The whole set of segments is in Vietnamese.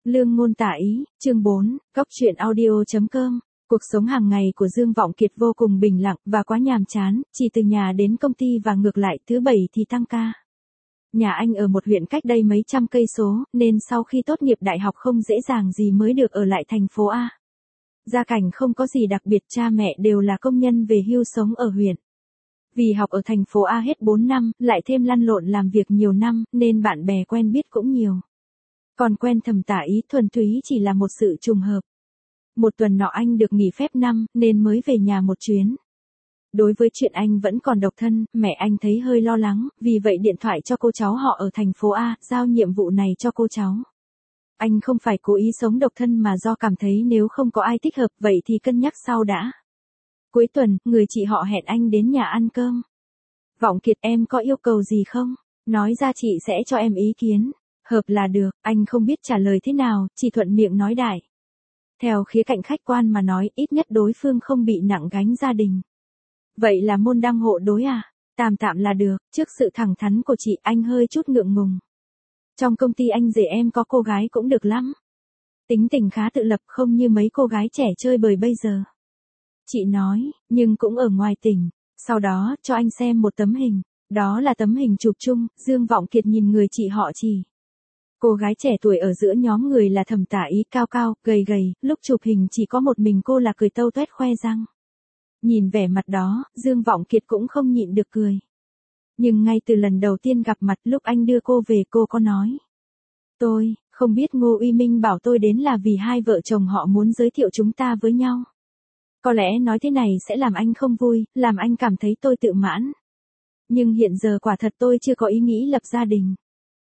Lương ngôn tả ý, chương 4, Góc truyện audio.com. Cuộc sống hàng ngày của Dương Vọng Kiệt vô cùng bình lặng và quá nhàm chán, chỉ từ nhà đến công ty và ngược lại, thứ bảy thì tăng ca. Nhà anh ở một huyện cách đây mấy trăm cây số, nên sau khi tốt nghiệp đại học không dễ dàng gì mới được ở lại thành phố A. Gia cảnh không có gì đặc biệt, cha mẹ đều là công nhân về hưu sống ở huyện. Vì học ở thành phố A hết 4 năm, lại thêm lăn lộn làm việc nhiều năm, nên bạn bè quen biết cũng nhiều. Còn quen Thẩm Tả Ý thuần túy chỉ là một sự trùng hợp. Một tuần nọ anh được nghỉ phép năm, nên mới về nhà một chuyến. Đối với chuyện anh vẫn còn độc thân, mẹ anh thấy hơi lo lắng, vì vậy điện thoại cho cô cháu họ ở thành phố A, giao nhiệm vụ này cho cô cháu. Anh không phải cố ý sống độc thân mà do cảm thấy nếu không có ai thích hợp vậy thì cân nhắc sau đã. Cuối tuần, người chị họ hẹn anh đến nhà ăn cơm. Vọng Kiệt, em có yêu cầu gì không? Nói ra chị sẽ cho em ý kiến. Hợp là được, anh không biết trả lời thế nào, chỉ thuận miệng nói đại. Theo khía cạnh khách quan mà nói, ít nhất đối phương không bị nặng gánh gia đình. Vậy là môn đăng hộ đối à? Tạm tạm là được, trước sự thẳng thắn của chị anh hơi chút ngượng ngùng. Trong công ty anh rể em có cô gái cũng được lắm. Tính tình khá tự lập, không như mấy cô gái trẻ chơi bời bây giờ. Chị nói, nhưng cũng ở ngoài tỉnh. Sau đó, cho anh xem một tấm hình. Đó là tấm hình chụp chung, Dương Vọng Kiệt nhìn người chị họ chỉ. Cô gái trẻ tuổi ở giữa nhóm người là Thẩm Tả Ý, cao cao, gầy gầy, lúc chụp hình chỉ có một mình cô là cười tâu toét khoe răng. Nhìn vẻ mặt đó, Dương Vọng Kiệt cũng không nhịn được cười. Nhưng ngay từ lần đầu tiên gặp mặt, lúc anh đưa cô về, cô có nói. Tôi không biết Ngô Uy Minh bảo tôi đến là vì hai vợ chồng họ muốn giới thiệu chúng ta với nhau. Có lẽ nói thế này sẽ làm anh không vui, làm anh cảm thấy tôi tự mãn. Nhưng hiện giờ quả thật tôi chưa có ý nghĩ lập gia đình.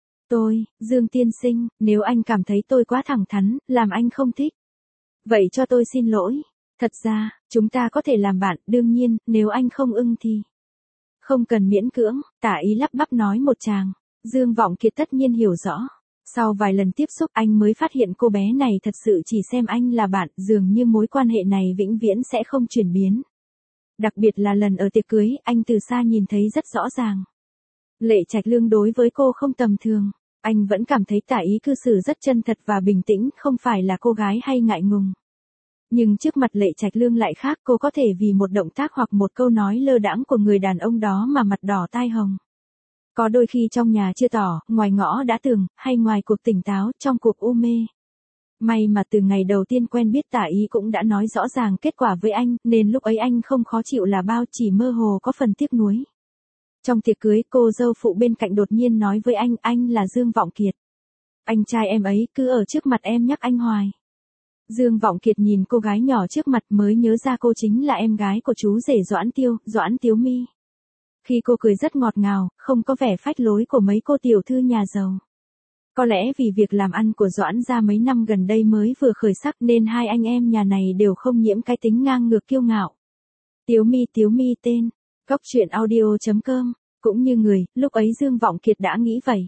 Dương tiên sinh, nếu anh cảm thấy tôi quá thẳng thắn, làm anh không thích. Vậy cho tôi xin lỗi. Thật ra, chúng ta có thể làm bạn, đương nhiên, nếu anh không ưng thì. Không cần miễn cưỡng, Tả Ý lắp bắp nói một tràng. Dương Vọng Kiệt tất nhiên hiểu rõ. Sau vài lần tiếp xúc anh mới phát hiện cô bé này thật sự chỉ xem anh là bạn, dường như mối quan hệ này vĩnh viễn sẽ không chuyển biến. Đặc biệt là lần ở tiệc cưới, anh từ xa nhìn thấy rất rõ ràng. Lệ Trạch Lương đối với cô không tầm thường. Anh vẫn cảm thấy Tả Ý cư xử rất chân thật và bình tĩnh, không phải là cô gái hay ngại ngùng. Nhưng trước mặt Lệ Trạch Lương lại khác, cô có thể vì một động tác hoặc một câu nói lơ đãng của người đàn ông đó mà mặt đỏ tai hồng. Có đôi khi trong nhà chưa tỏ, ngoài ngõ đã tường, hay ngoài cuộc tỉnh táo, trong cuộc u mê. May mà từ ngày đầu tiên quen biết Tả Ý cũng đã nói rõ ràng kết quả với anh, nên lúc ấy anh không khó chịu là bao, chỉ mơ hồ có phần tiếc nuối. Trong tiệc cưới, cô dâu phụ bên cạnh đột nhiên nói với anh là Dương Vọng Kiệt. Anh trai em ấy cứ ở trước mặt em nhắc anh hoài. Dương Vọng Kiệt nhìn cô gái nhỏ trước mặt mới nhớ ra cô chính là em gái của chú rể Doãn Tiếu My. Khi cô cười rất ngọt ngào, không có vẻ phách lối của mấy cô tiểu thư nhà giàu. Có lẽ vì việc làm ăn của Doãn gia mấy năm gần đây mới vừa khởi sắc nên hai anh em nhà này đều không nhiễm cái tính ngang ngược kiêu ngạo. Tiếu My tên. Góc truyện audio.com. Cũng như người, lúc ấy Dương Vọng Kiệt đã nghĩ vậy.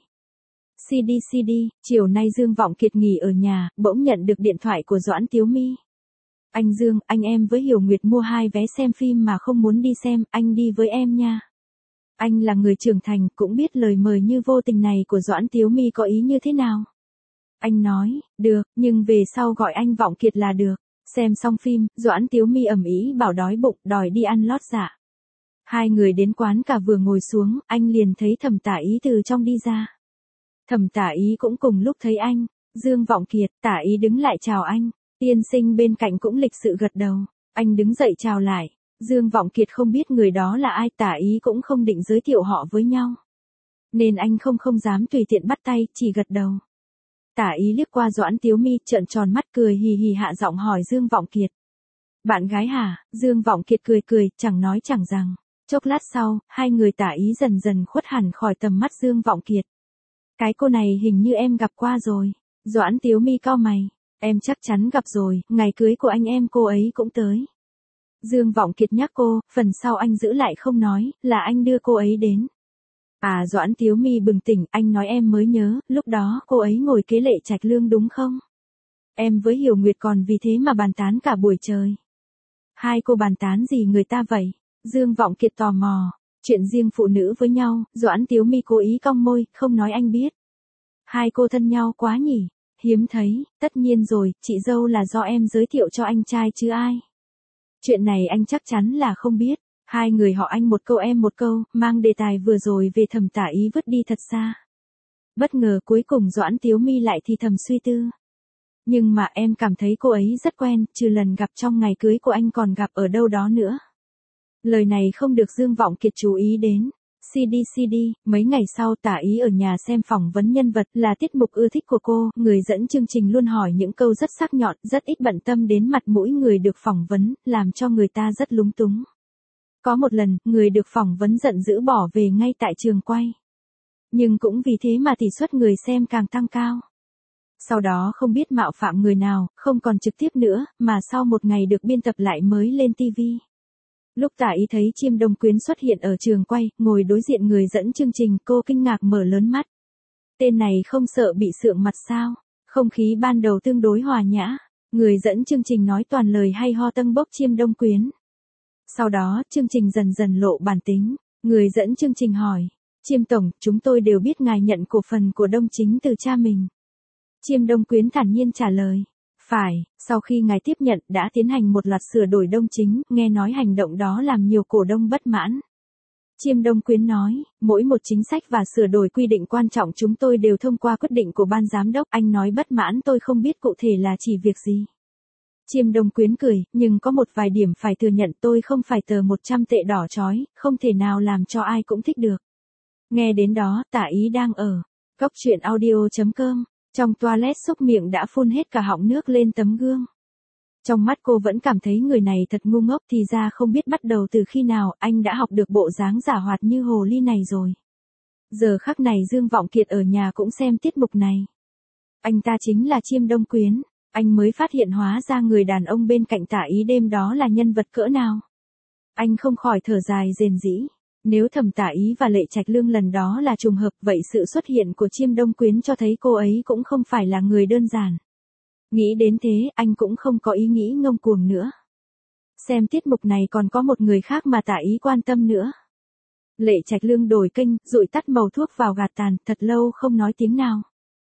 CD, chiều nay Dương Vọng Kiệt nghỉ ở nhà, bỗng nhận được điện thoại của Doãn Tiếu My. Anh Dương, anh em với Hiểu Nguyệt mua 2 vé xem phim mà không muốn đi xem, anh đi với em nha. Anh là người trưởng thành, cũng biết lời mời như vô tình này của Doãn Tiếu My có ý như thế nào. Anh nói, được, nhưng về sau gọi anh Vọng Kiệt là được. Xem xong phim, Doãn Tiếu My ầm ĩ bảo đói bụng, đòi đi ăn lót dạ. Hai người đến quán cà vừa ngồi xuống, anh liền thấy Thẩm Tả Ý từ trong đi ra. Thẩm Tả Ý cũng cùng lúc thấy anh. Dương Vọng Kiệt, Tả Ý đứng lại chào anh. Tiên sinh bên cạnh cũng lịch sự gật đầu. Anh đứng dậy chào lại. Dương Vọng Kiệt không biết người đó là ai, Tả Ý cũng không định giới thiệu họ với nhau. Nên anh không dám tùy tiện bắt tay, chỉ gật đầu. Tả Ý liếc qua Doãn Tiếu My, trợn tròn mắt cười hì hì hạ giọng hỏi Dương Vọng Kiệt. Bạn gái hả? Dương Vọng Kiệt cười, chẳng nói chẳng rằng. Chốc lát sau, hai người Tả Ý dần dần khuất hẳn khỏi tầm mắt Dương Vọng Kiệt. Cái cô này hình như em gặp qua rồi. Doãn Tiếu My cau mày. Em chắc chắn gặp rồi, ngày cưới của anh em cô ấy cũng tới. Dương Vọng Kiệt nhắc cô, phần sau anh giữ lại không nói, là anh đưa cô ấy đến. À, Doãn Tiếu My bừng tỉnh, anh nói em mới nhớ, lúc đó cô ấy ngồi kế Lệ Trạch Lương đúng không? Em với Hiểu Nguyệt còn vì thế mà bàn tán cả buổi trời. Hai cô bàn tán gì người ta vậy? Dương Vọng Kiệt tò mò. Chuyện riêng phụ nữ với nhau, Doãn Tiếu My cố ý cong môi, không nói anh biết. Hai cô thân nhau quá nhỉ? hiếm thấy, tất nhiên rồi, chị dâu là do em giới thiệu cho anh trai chứ ai. Chuyện này anh chắc chắn là không biết. Hai người họ anh một câu em một câu, mang đề tài vừa rồi về Thẩm Tả Ý vứt đi thật xa. Bất ngờ cuối cùng Doãn Tiếu Mi lại thì thầm suy tư. Nhưng mà em cảm thấy cô ấy rất quen, trừ lần gặp trong ngày cưới của anh còn gặp ở đâu đó nữa. Lời này không được Dương Vọng Kiệt chú ý đến. CD, mấy ngày sau Tả Ý ở nhà xem phỏng vấn nhân vật là tiết mục ưa thích của cô, người dẫn chương trình luôn hỏi những câu rất sắc nhọn, rất ít bận tâm đến mặt mũi người được phỏng vấn, làm cho người ta rất lúng túng. Có một lần, người được phỏng vấn giận dữ bỏ về ngay tại trường quay. Nhưng cũng vì thế mà tỷ suất người xem càng tăng cao. Sau đó không biết mạo phạm người nào, không còn trực tiếp nữa, mà sau một ngày được biên tập lại mới lên TV. Lúc Tả Ý thấy Chiêm Đông Quyến xuất hiện ở trường quay, ngồi đối diện người dẫn chương trình, cô kinh ngạc mở lớn mắt. Tên này không sợ bị sượng mặt sao? Không khí ban đầu tương đối hòa nhã. Người dẫn chương trình nói toàn lời hay ho tâng bốc Chiêm Đông Quyến. Sau đó, chương trình dần dần lộ bản tính. Người dẫn chương trình hỏi. Chiêm Tổng, chúng tôi đều biết ngài nhận cổ phần của Đông Chính từ cha mình. Chiêm Đông Quyến thản nhiên trả lời. Phải, sau khi ngài tiếp nhận đã tiến hành một loạt sửa đổi Đông Chính, nghe nói hành động đó làm nhiều cổ đông bất mãn. Chiêm Đông Quyến nói, mỗi một chính sách và sửa đổi quy định quan trọng chúng tôi đều thông qua quyết định của ban giám đốc, anh nói bất mãn tôi không biết cụ thể là chỉ việc gì. Chiêm Đông Quyến cười, nhưng có một vài điểm phải thừa nhận tôi không phải tờ 100 tệ đỏ chói, không thể nào làm cho ai cũng thích được. Nghe đến đó, Tả Ý đang ở góc truyện audio.com, trong toilet xúc miệng đã phun hết cả họng nước lên tấm gương. Trong mắt cô vẫn cảm thấy người này thật ngu ngốc, thì ra không biết bắt đầu từ khi nào anh đã học được bộ dáng giả hoạt như hồ ly này rồi. Giờ khắc này Dương Vọng Kiệt ở nhà cũng xem tiết mục này. Anh ta chính là Chiêm Đông Quyến, anh mới phát hiện hóa ra người đàn ông bên cạnh Tả Ý đêm đó là nhân vật cỡ nào. Anh không khỏi thở dài rền rĩ. Nếu Thẩm Tả Ý và Lệ Trạch Lương lần đó là trùng hợp, vậy sự xuất hiện của Chiêm Đông Quyến cho thấy cô ấy cũng không phải là người đơn giản. Nghĩ đến thế, anh cũng không có ý nghĩ ngông cuồng nữa. Xem tiết mục này còn có một người khác mà Tả Ý quan tâm nữa. Lệ Trạch Lương đổi kênh, dụi tắt màu thuốc vào gạt tàn, thật lâu không nói tiếng nào.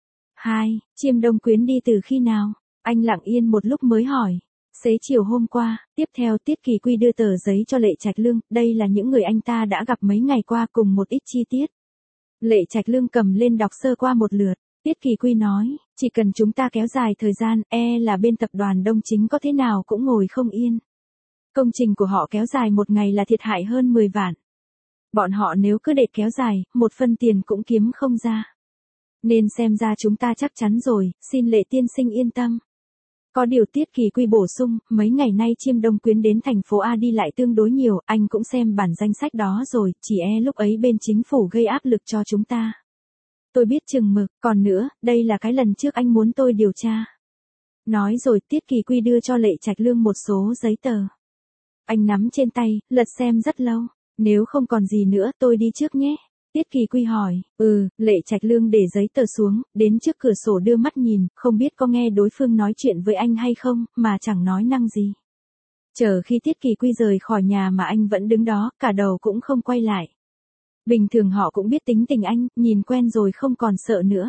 2. Chiêm Đông Quyến đi từ khi nào? Anh lặng yên một lúc mới hỏi. Xế chiều hôm qua. Tiếp theo Tiết Kỳ Quy đưa tờ giấy cho Lệ Trạch Lương, đây là những người anh ta đã gặp mấy ngày qua cùng một ít chi tiết. Lệ Trạch Lương cầm lên đọc sơ qua một lượt. Tiết Kỳ Quy nói, chỉ cần chúng ta kéo dài thời gian, là bên tập đoàn Đông Chính có thế nào cũng ngồi không yên. Công trình của họ kéo dài một ngày là thiệt hại hơn 10 vạn. Bọn họ nếu cứ để kéo dài, một phân tiền cũng kiếm không ra. Nên xem ra chúng ta chắc chắn rồi, xin Lệ tiên sinh yên tâm. Có điều Tiết Kỳ Quy bổ sung, mấy ngày nay Chiêm Đông Quyến đến thành phố A đi lại tương đối nhiều, anh cũng xem bản danh sách đó rồi, chỉ lúc ấy bên chính phủ gây áp lực cho chúng ta. Tôi biết chừng mực, còn nữa, đây là cái lần trước anh muốn tôi điều tra. Nói rồi Tiết Kỳ Quy đưa cho Lệ Trạch Lương một số giấy tờ. Anh nắm trên tay, lật xem rất lâu. Nếu không còn gì nữa tôi đi trước nhé. Tiết Kỳ Quy hỏi, Lệ Trạch Lương để giấy tờ xuống, đến trước cửa sổ đưa mắt nhìn, không biết có nghe đối phương nói chuyện với anh hay không, mà chẳng nói năng gì. Chờ khi Tiết Kỳ Quy rời khỏi nhà mà anh vẫn đứng đó, cả đầu cũng không quay lại. Bình thường họ cũng biết tính tình anh, nhìn quen rồi không còn sợ nữa.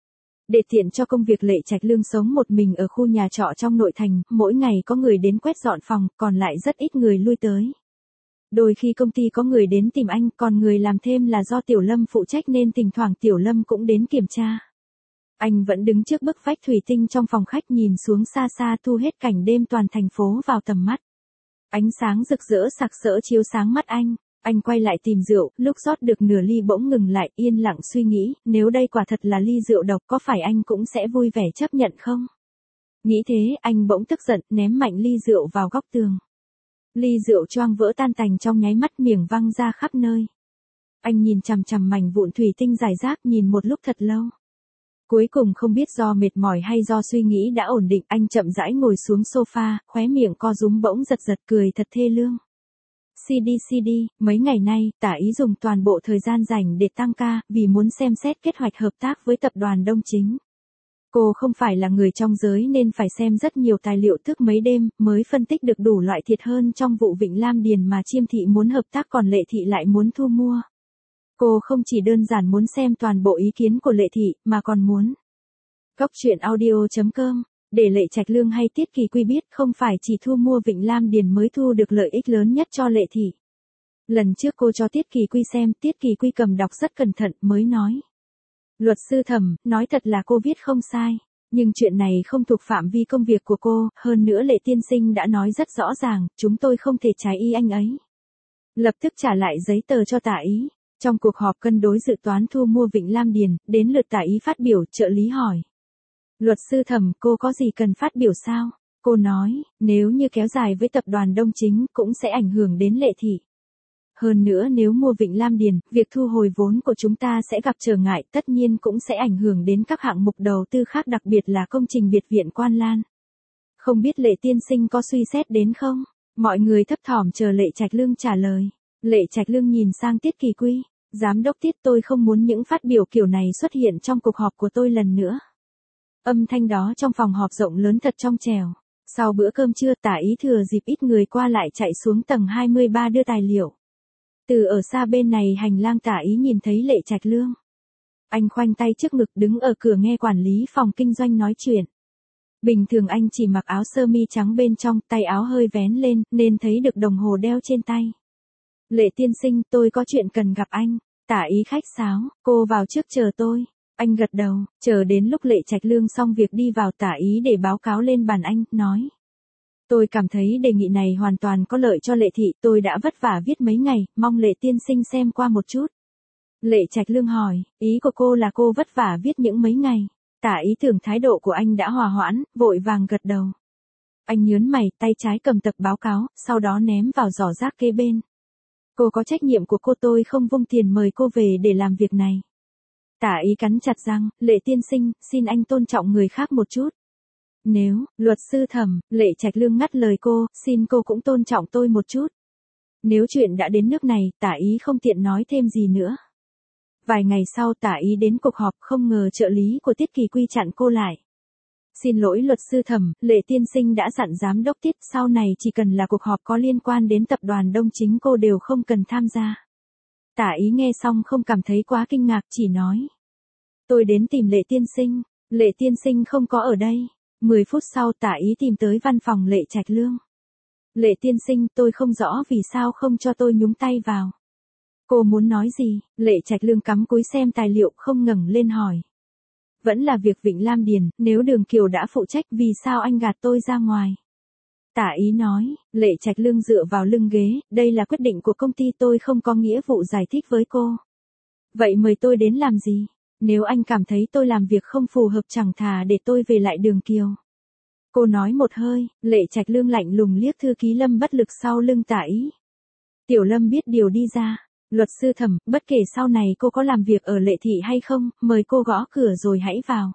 Để tiện cho công việc Lệ Trạch Lương sống một mình ở khu nhà trọ trong nội thành, mỗi ngày có người đến quét dọn phòng, còn lại rất ít người lui tới. Đôi khi công ty có người đến tìm anh, còn người làm thêm là do Tiểu Lâm phụ trách nên thỉnh thoảng Tiểu Lâm cũng đến kiểm tra. Anh vẫn đứng trước bức vách thủy tinh trong phòng khách nhìn xuống xa xa thu hết cảnh đêm toàn thành phố vào tầm mắt. Ánh sáng rực rỡ sặc sỡ chiếu sáng mắt anh. Anh quay lại tìm rượu, lúc rót được nửa ly bỗng ngừng lại, yên lặng suy nghĩ, nếu đây quả thật là ly rượu độc có phải anh cũng sẽ vui vẻ chấp nhận không? Nghĩ thế, anh bỗng tức giận, ném mạnh ly rượu vào góc tường. Ly rượu choang vỡ tan tành trong nháy mắt, miệng văng ra khắp nơi. Anh nhìn chằm chằm mảnh vụn thủy tinh rải rác, nhìn một lúc thật lâu. Cuối cùng không biết do mệt mỏi hay do suy nghĩ đã ổn định, anh chậm rãi ngồi xuống sofa, khóe miệng co rúm bỗng giật giật cười thật thê lương. CD, mấy ngày nay, Tả Ý dùng toàn bộ thời gian rảnh để tăng ca, vì muốn xem xét kế hoạch hợp tác với tập đoàn Đông Chính. Cô không phải là người trong giới nên phải xem rất nhiều tài liệu thức mấy đêm, mới phân tích được đủ loại thiệt hơn trong vụ Vịnh Lam Điền mà Chiêm Thị muốn hợp tác còn Lệ Thị lại muốn thu mua. Cô không chỉ đơn giản muốn xem toàn bộ ý kiến của Lệ Thị, mà còn muốn Cóc truyện audio.com, để Lệ Trạch Lương hay Tiết Kỳ Quy biết không phải chỉ thu mua Vịnh Lam Điền mới thu được lợi ích lớn nhất cho Lệ Thị. Lần trước cô cho Tiết Kỳ Quy xem, Tiết Kỳ Quy cầm đọc rất cẩn thận mới nói. Luật sư Thẩm, nói thật là cô viết không sai, nhưng chuyện này không thuộc phạm vi công việc của cô, hơn nữa Lệ tiên sinh đã nói rất rõ ràng, chúng tôi không thể trái ý anh ấy. Lập tức trả lại giấy tờ cho Tả Ý. Trong cuộc họp cân đối dự toán thu mua Vịnh Lam Điền, đến lượt Tả Ý phát biểu, trợ lý hỏi. Luật sư Thẩm, cô có gì cần phát biểu sao? Cô nói, nếu như kéo dài với tập đoàn Đông Chính cũng sẽ ảnh hưởng đến Lệ Thị. Hơn nữa nếu mua Vịnh Lam Điền, việc thu hồi vốn của chúng ta sẽ gặp trở ngại, tất nhiên cũng sẽ ảnh hưởng đến các hạng mục đầu tư khác, đặc biệt là công trình biệt viện Quan Lan. Không biết Lệ tiên sinh có suy xét đến không? Mọi người thấp thỏm chờ Lệ Trạch Lương trả lời. Lệ Trạch Lương nhìn sang Tiết Kỳ Quy, giám đốc Tiết, tôi không muốn những phát biểu kiểu này xuất hiện trong cuộc họp của tôi lần nữa. Âm thanh đó trong phòng họp rộng lớn thật trong trẻo. Sau bữa cơm trưa, Tả Ý thừa dịp ít người qua lại chạy xuống tầng 23 đưa tài liệu. Từ ở xa bên này hành lang Tả Ý nhìn thấy Lệ Trạch Lương. Anh khoanh tay trước ngực đứng ở cửa nghe quản lý phòng kinh doanh nói chuyện. Bình thường anh chỉ mặc áo sơ mi trắng bên trong, tay áo hơi vén lên, nên thấy được đồng hồ đeo trên tay. Lệ tiên sinh, tôi có chuyện cần gặp anh. Tả Ý khách sáo, cô vào trước chờ tôi. Anh gật đầu, chờ đến lúc Lệ Trạch Lương xong việc đi vào, Tả Ý để báo cáo lên bàn anh, nói. Tôi cảm thấy đề nghị này hoàn toàn có lợi cho Lệ Thị, tôi đã vất vả viết mấy ngày, mong Lệ tiên sinh xem qua một chút. Lệ Trạch Lương hỏi, ý của cô là cô vất vả viết những mấy ngày. Tả Ý tưởng thái độ của anh đã hòa hoãn, vội vàng gật đầu. Anh nhớn mày, tay trái cầm tập báo cáo, sau đó ném vào giỏ rác kế bên. Cô có trách nhiệm của cô, tôi không vung tiền mời cô về để làm việc này. Tả Ý cắn chặt răng, Lệ tiên sinh, xin anh tôn trọng người khác một chút. Nếu, luật sư Thẩm, Lệ Trạch Lương ngắt lời cô, xin cô cũng tôn trọng tôi một chút. Nếu chuyện đã đến nước này, Tả Ý không tiện nói thêm gì nữa. Vài ngày sau Tả Ý đến cuộc họp, không ngờ trợ lý của Tiết Kỳ Quy chặn cô lại. Xin lỗi luật sư Thẩm, Lệ tiên sinh đã dặn giám đốc Tiết, sau này chỉ cần là cuộc họp có liên quan đến tập đoàn Đông Chính cô đều không cần tham gia. Tả Ý nghe xong không cảm thấy quá kinh ngạc, chỉ nói. Tôi đến tìm Lệ tiên sinh, Lệ tiên sinh không có ở đây. 10 phút sau Tả Ý tìm tới văn phòng Lệ Trạch Lương. Lệ tiên sinh, tôi không rõ vì sao không cho tôi nhúng tay vào. Cô muốn nói gì? Lệ Trạch Lương cắm cúi xem tài liệu không ngẩng lên hỏi. Vẫn là việc Vịnh Lam Điền, nếu Đường Kiều đã phụ trách vì sao anh gạt tôi ra ngoài? Tả Ý nói, Lệ Trạch Lương dựa vào lưng ghế, đây là quyết định của công ty, tôi không có nghĩa vụ giải thích với cô. Vậy mời tôi đến làm gì? Nếu anh cảm thấy tôi làm việc không phù hợp chẳng thà để tôi về lại Đường Kiều. Cô nói một hơi, Lệ Trạch Lương lạnh lùng liếc thư ký Lâm bất lực sau lưng Tả Ý. Tiểu Lâm biết điều đi ra. Luật sư Thẩm, bất kể sau này cô có làm việc ở Lệ Thị hay không, mời cô gõ cửa rồi hãy vào.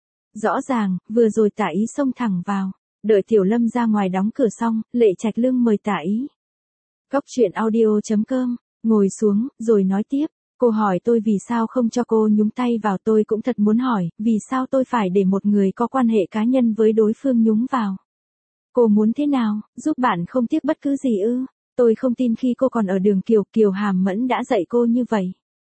Rõ ràng, vừa rồi Tả Ý xông thẳng vào. Đợi Tiểu Lâm ra ngoài đóng cửa xong, Lệ Trạch Lương mời Tả Ý. Cóc truyện audio.com, ngồi xuống, rồi nói tiếp. Cô hỏi tôi vì sao không cho cô nhúng tay vào, tôi cũng thật muốn hỏi, vì sao tôi phải để một người có quan hệ cá nhân với đối phương nhúng vào. Cô muốn thế nào, giúp bạn không tiếc bất cứ gì ư? Tôi không tin khi cô còn ở Đường Kiều, Kiều Hàm Mẫn đã dạy cô như vậy.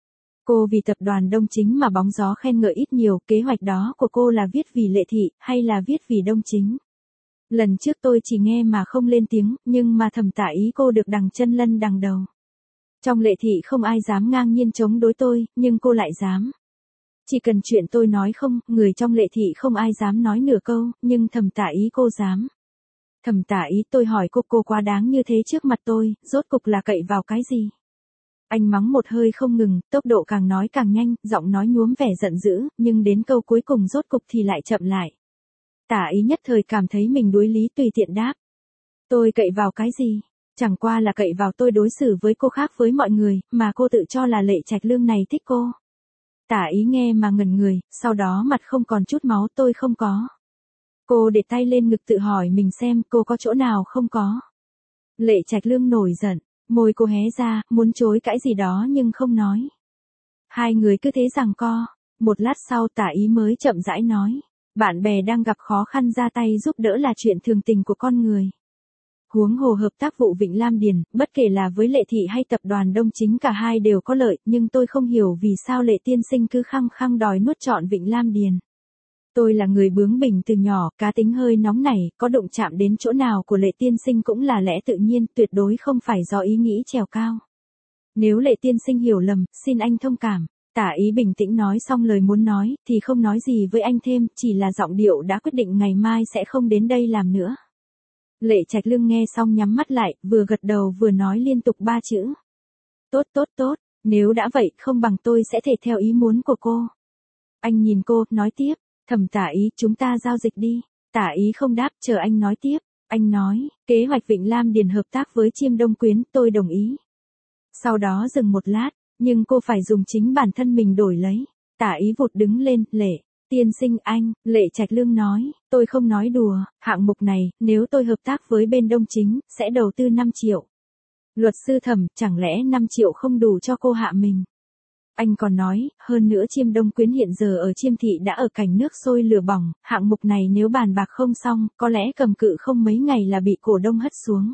Cô vì tập đoàn Đông Chính mà bóng gió khen ngợi ít nhiều, kế hoạch đó của cô là viết vì Lệ Thị, hay là viết vì Đông Chính? Lần trước tôi chỉ nghe mà không lên tiếng, nhưng mà thầm Tả Ý cô được đằng chân lân đằng đầu. Trong Lệ Thị không ai dám ngang nhiên chống đối tôi, nhưng cô lại dám. Chỉ cần chuyện tôi nói không, người trong Lệ Thị không ai dám nói nửa câu, nhưng thầm Tả Ý cô dám. Thầm Tả Ý, tôi hỏi cô quá đáng như thế trước mặt tôi, rốt cục là cậy vào cái gì? Anh mắng một hơi không ngừng, tốc độ càng nói càng nhanh, giọng nói nhuốm vẻ giận dữ, nhưng đến câu cuối cùng rốt cục thì lại chậm lại. Tả Ý nhất thời cảm thấy mình đuối lý, tùy tiện đáp. Tôi cậy vào cái gì? Chẳng qua là cậy vào tôi đối xử với cô khác với mọi người, mà cô tự cho là Lệ Trạch Lương này thích cô. Tả Ý nghe mà ngẩn người, sau đó mặt không còn chút máu, tôi không có. Cô để tay lên ngực tự hỏi mình xem cô có chỗ nào không có. Lệ Trạch Lương nổi giận, môi cô hé ra, muốn chối cãi gì đó nhưng không nói. Hai người cứ thế giằng co, một lát sau Tả Ý mới chậm rãi nói. Bạn bè đang gặp khó khăn ra tay giúp đỡ là chuyện thường tình của con người. Huống hồ hợp tác vụ Vịnh Lam Điền, bất kể là với Lệ Thị hay tập đoàn Đông Chính cả hai đều có lợi, nhưng tôi không hiểu vì sao Lệ tiên sinh cứ khăng khăng đòi nuốt trọn Vịnh Lam Điền. Tôi là người bướng bỉnh từ nhỏ, cá tính hơi nóng nảy, có đụng chạm đến chỗ nào của Lệ tiên sinh cũng là lẽ tự nhiên, tuyệt đối không phải do ý nghĩ trèo cao. Nếu Lệ tiên sinh hiểu lầm, xin anh thông cảm. Tả ý bình tĩnh nói xong lời muốn nói, thì không nói gì với anh thêm, chỉ là giọng điệu đã quyết định ngày mai sẽ không đến đây làm nữa. Lệ Trạch Lương nghe xong nhắm mắt lại, vừa gật đầu vừa nói liên tục 3 chữ. Tốt tốt tốt, nếu đã vậy không bằng tôi sẽ thể theo ý muốn của cô. Anh nhìn cô, nói tiếp, Thẩm Tả ý chúng ta giao dịch đi. Tả ý không đáp, chờ anh nói tiếp. Anh nói, kế hoạch Vịnh Lam Điền hợp tác với Chiêm Đông Quyến, tôi đồng ý. Sau đó dừng một lát, nhưng cô phải dùng chính bản thân mình đổi lấy. Tả ý vụt đứng lên, Lệ tiên sinh anh, Lệ Trạch Lương nói, tôi không nói đùa, hạng mục này, nếu tôi hợp tác với bên Đông Chính, sẽ đầu tư 5 triệu. Luật sư Thẩm, chẳng lẽ 5 triệu không đủ cho cô hạ mình? Anh còn nói, hơn nữa Chiêm Đông Quyến hiện giờ ở Chiêm Thị đã ở cảnh nước sôi lửa bỏng, hạng mục này nếu bàn bạc không xong, có lẽ cầm cự không mấy ngày là bị cổ đông hất xuống.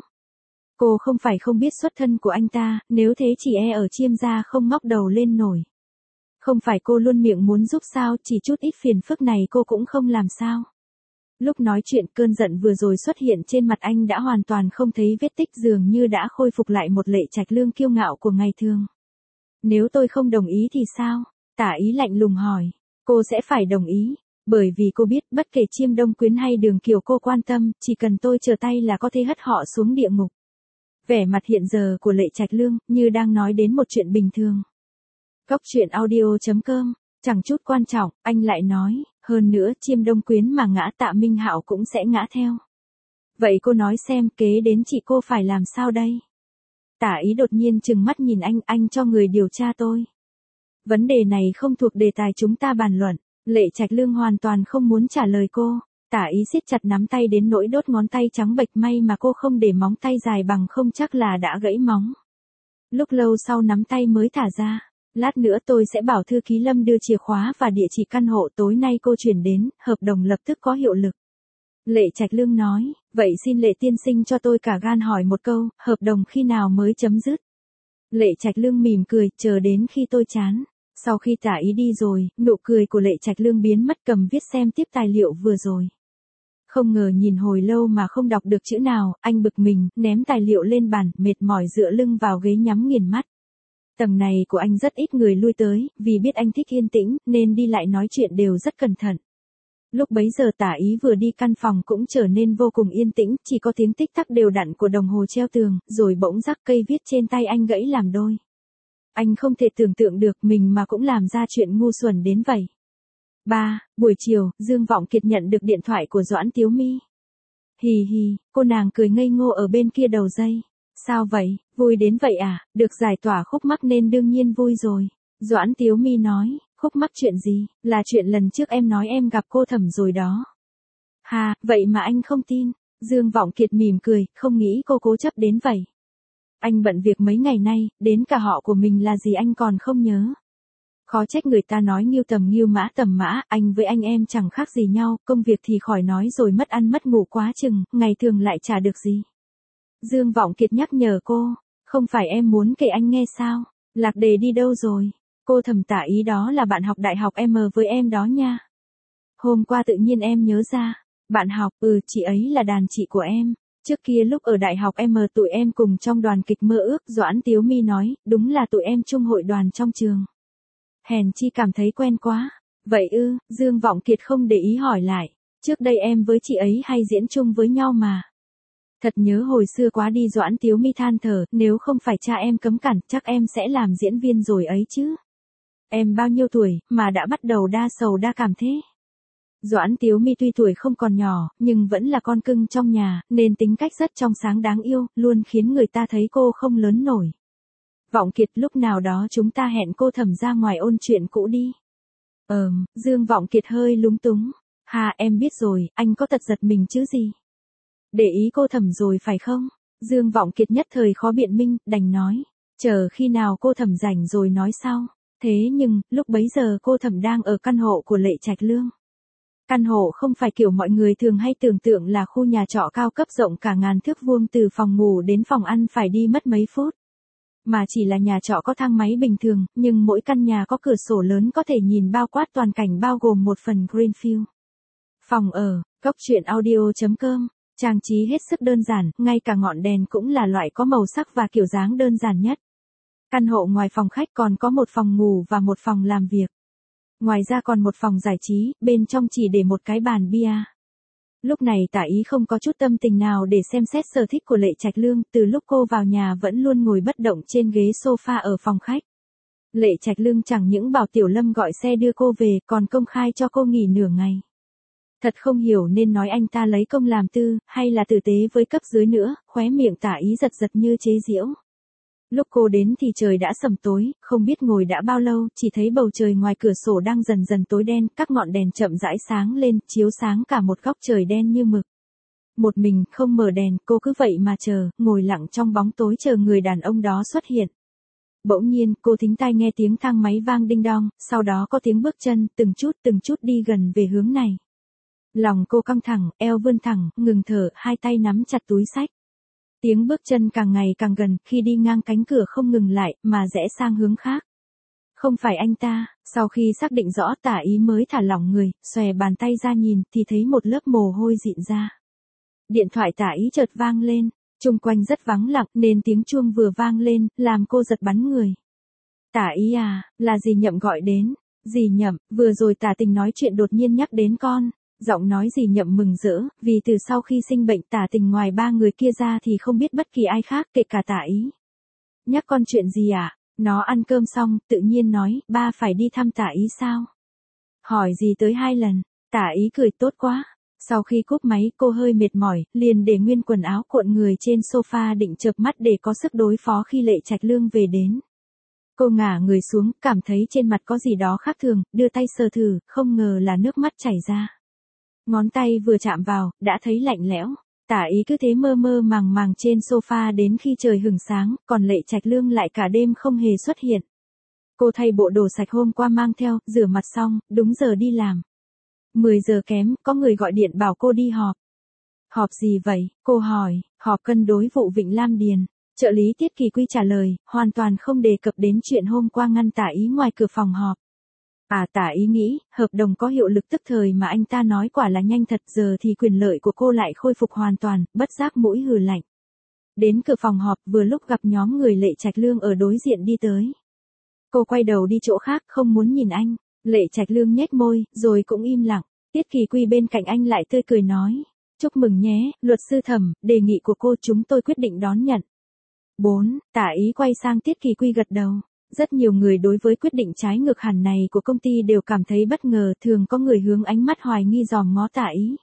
Cô không phải không biết xuất thân của anh ta, nếu thế chỉ e ở Chiêm gia không ngóc đầu lên nổi. Không phải cô luôn miệng muốn giúp sao, chỉ chút ít phiền phức này cô cũng không làm sao. Lúc nói chuyện cơn giận vừa rồi xuất hiện trên mặt anh đã hoàn toàn không thấy vết tích, dường như đã khôi phục lại một Lệ Trạch Lương kiêu ngạo của ngày thường. Nếu tôi không đồng ý thì sao? Tả ý lạnh lùng hỏi. Cô sẽ phải đồng ý. Bởi vì cô biết bất kể Chiêm Đông Quyến hay Đường Kiều cô quan tâm, chỉ cần tôi trở tay là có thể hất họ xuống địa ngục. Vẻ mặt hiện giờ của Lệ Trạch Lương như đang nói đến một chuyện bình thường. Góc truyện audio.com, chẳng chút quan trọng, anh lại nói, hơn nữa Chiêm Đông Quyến mà ngã Tạ Minh Hạo cũng sẽ ngã theo. Vậy cô nói xem kế đến chị cô phải làm sao đây? Tả ý đột nhiên trừng mắt nhìn anh cho người điều tra tôi. Vấn đề này không thuộc đề tài chúng ta bàn luận. Lệ Trạch Lương hoàn toàn không muốn trả lời cô. Tả ý siết chặt nắm tay đến nỗi đốt ngón tay trắng bệch, may mà cô không để móng tay dài bằng không chắc là đã gãy móng. Lúc lâu sau nắm tay mới thả ra. Lát nữa tôi sẽ bảo thư ký Lâm đưa chìa khóa và địa chỉ căn hộ tối nay cô chuyển đến, hợp đồng lập tức có hiệu lực. Lệ Trạch Lương nói, vậy xin Lệ tiên sinh cho tôi cả gan hỏi một câu, hợp đồng khi nào mới chấm dứt? Lệ Trạch Lương mỉm cười, chờ đến khi tôi chán. Sau khi Tả ý đi rồi, nụ cười của Lệ Trạch Lương biến mất, cầm viết xem tiếp tài liệu vừa rồi. Không ngờ nhìn hồi lâu mà không đọc được chữ nào, anh bực mình, ném tài liệu lên bàn, mệt mỏi dựa lưng vào ghế nhắm nghiền mắt. Tầng này của anh rất ít người lui tới, vì biết anh thích yên tĩnh, nên đi lại nói chuyện đều rất cẩn thận. Lúc bấy giờ Tả ý vừa đi, căn phòng cũng trở nên vô cùng yên tĩnh, chỉ có tiếng tích tắc đều đặn của đồng hồ treo tường, rồi bỗng rắc cây viết trên tay anh gãy làm đôi. Anh không thể tưởng tượng được mình mà cũng làm ra chuyện ngu xuẩn đến vậy. Buổi chiều, Dương Vọng Kiệt nhận được điện thoại của Doãn Tiếu Mi. Hì hì, cô nàng cười ngây ngô ở bên kia đầu dây. Sao vậy, vui đến vậy à, được giải tỏa khúc mắc nên đương nhiên vui rồi. Doãn Tiếu Mi nói, khúc mắc chuyện gì, là chuyện lần trước em nói em gặp cô Thẩm rồi đó. Hà, vậy mà anh không tin. Dương Vọng Kiệt mỉm cười, không nghĩ cô cố chấp đến vậy. Anh bận việc mấy ngày nay, đến cả họ của mình là gì anh còn không nhớ. Khó trách người ta nói nghiêu tầm nghiêu mã tầm mã, anh với anh em chẳng khác gì nhau, công việc thì khỏi nói rồi mất ăn mất ngủ quá chừng, ngày thường lại chả được gì. Dương Vọng Kiệt nhắc nhở cô, không phải em muốn kể anh nghe sao, Lạc Đề đi đâu rồi, cô Thẩm Tả ý đó là bạn học đại học em với em đó nha. Hôm qua tự nhiên em nhớ ra, bạn học, chị ấy là đàn chị của em. Trước kia lúc ở đại học tụi em cùng trong đoàn kịch Mơ Ước, Doãn Tiếu Mi nói, đúng là tụi em chung hội đoàn trong trường. Hèn chi cảm thấy quen quá. Vậy Dương Vọng Kiệt không để ý hỏi lại, trước đây em với chị ấy hay diễn chung với nhau mà. Thật nhớ hồi xưa quá đi, Doãn Tiếu Mi than thở, nếu không phải cha em cấm cản, chắc em sẽ làm diễn viên rồi ấy chứ. Em bao nhiêu tuổi, mà đã bắt đầu đa sầu đa cảm thế? Doãn Tiếu Mi tuy tuổi không còn nhỏ, nhưng vẫn là con cưng trong nhà, nên tính cách rất trong sáng đáng yêu, luôn khiến người ta thấy cô không lớn nổi. Vọng Kiệt, lúc nào đó chúng ta hẹn cô Thẩm ra ngoài ôn chuyện cũ đi. Dương Vọng Kiệt hơi lúng túng. Hà, em biết rồi, anh có tật giật mình chứ gì. Để ý cô Thẩm rồi phải không? Dương Vọng Kiệt nhất thời khó biện minh, đành nói. Chờ khi nào cô Thẩm rảnh rồi nói sau. Thế nhưng, lúc bấy giờ cô Thẩm đang ở căn hộ của Lệ Trạch Lương. Căn hộ không phải kiểu mọi người thường hay tưởng tượng là khu nhà trọ cao cấp rộng cả ngàn thước vuông, từ phòng ngủ đến phòng ăn phải đi mất mấy phút. Mà chỉ là nhà trọ có thang máy bình thường, nhưng mỗi căn nhà có cửa sổ lớn có thể nhìn bao quát toàn cảnh, bao gồm một phần Greenfield. Phòng ở, góc truyện audio.com, trang trí hết sức đơn giản, ngay cả ngọn đèn cũng là loại có màu sắc và kiểu dáng đơn giản nhất. Căn hộ ngoài phòng khách còn có một phòng ngủ và một phòng làm việc. Ngoài ra còn một phòng giải trí, bên trong chỉ để một cái bàn bia. Lúc này Tả Ý không có chút tâm tình nào để xem xét sở thích của Lệ Trạch Lương, từ lúc cô vào nhà vẫn luôn ngồi bất động trên ghế sofa ở phòng khách. Lệ Trạch Lương chẳng những bảo Tiểu Lâm gọi xe đưa cô về, còn công khai cho cô nghỉ nửa ngày. Thật không hiểu nên nói anh ta lấy công làm tư, hay là tử tế với cấp dưới nữa, khóe miệng Tả Ý giật giật như chế giễu. Lúc cô đến thì trời đã sầm tối, không biết ngồi đã bao lâu, chỉ thấy bầu trời ngoài cửa sổ đang dần dần tối đen, các ngọn đèn chậm rãi sáng lên, chiếu sáng cả một góc trời đen như mực. Một mình, không mở đèn, cô cứ vậy mà chờ, ngồi lặng trong bóng tối chờ người đàn ông đó xuất hiện. Bỗng nhiên, cô thính tai nghe tiếng thang máy vang đinh đong, sau đó có tiếng bước chân, từng chút đi gần về hướng này. Lòng cô căng thẳng, eo vươn thẳng, ngừng thở, hai tay nắm chặt túi xách. Tiếng bước chân càng ngày càng gần, khi đi ngang cánh cửa không ngừng lại, mà rẽ sang hướng khác. Không phải anh ta, sau khi xác định rõ Tả Ý mới thả lỏng người, xòe bàn tay ra nhìn, thì thấy một lớp mồ hôi dịn ra. Điện thoại Tả Ý chợt vang lên, chung quanh rất vắng lặng nên tiếng chuông vừa vang lên, làm cô giật bắn người. Tả Ý à, là dì Nhậm gọi đến. Dì Nhậm, vừa rồi Tả Tình nói chuyện đột nhiên nhắc đến con. Giọng nói dì Nhậm mừng rỡ, vì từ sau khi sinh bệnh Tả Tình ngoài ba người kia ra thì không biết bất kỳ ai khác, kể cả Tả Ý. Nhắc con chuyện gì à? Nó ăn cơm xong, tự nhiên nói, ba phải đi thăm Tả Ý sao? Hỏi gì tới 2 lần, Tả Ý cười tốt quá. Sau khi cúp máy cô hơi mệt mỏi, liền để nguyên quần áo cuộn người trên sofa định chợp mắt để có sức đối phó khi Lệ Trạch Lương về đến. Cô ngả người xuống, cảm thấy trên mặt có gì đó khác thường, đưa tay sờ thử, không ngờ là nước mắt chảy ra. Ngón tay vừa chạm vào, đã thấy lạnh lẽo. Tả Ý cứ thế mơ mơ màng màng trên sofa đến khi trời hửng sáng, còn Lệ Trạch Lương lại cả đêm không hề xuất hiện. Cô thay bộ đồ sạch hôm qua mang theo, rửa mặt xong, đúng giờ đi làm. 10 giờ kém, có người gọi điện bảo cô đi họp. Họp gì vậy? Cô hỏi. Họp cân đối vụ Vịnh Lam Điền. Trợ lý Tiết Kỳ Quy trả lời, hoàn toàn không đề cập đến chuyện hôm qua ngăn Tả Ý ngoài cửa phòng họp. Tả Ý nghĩ, hợp đồng có hiệu lực tức thời mà anh ta nói quả là nhanh thật, giờ thì quyền lợi của cô lại khôi phục hoàn toàn, bất giác mũi hừ lạnh. Đến cửa phòng họp vừa lúc gặp nhóm người Lệ Trạch Lương ở đối diện đi tới. Cô quay đầu đi chỗ khác, không muốn nhìn anh. Lệ Trạch Lương nhếch môi, rồi cũng im lặng. Tiết Kỳ Quy bên cạnh anh lại tươi cười nói. Chúc mừng nhé, luật sư Thẩm, đề nghị của cô chúng tôi quyết định đón nhận. 4. Tả Ý quay sang Tiết Kỳ Quy gật đầu. Rất nhiều người đối với quyết định trái ngược hẳn này của công ty đều cảm thấy bất ngờ, thường có người hướng ánh mắt hoài nghi dòm ngó Tả Ý.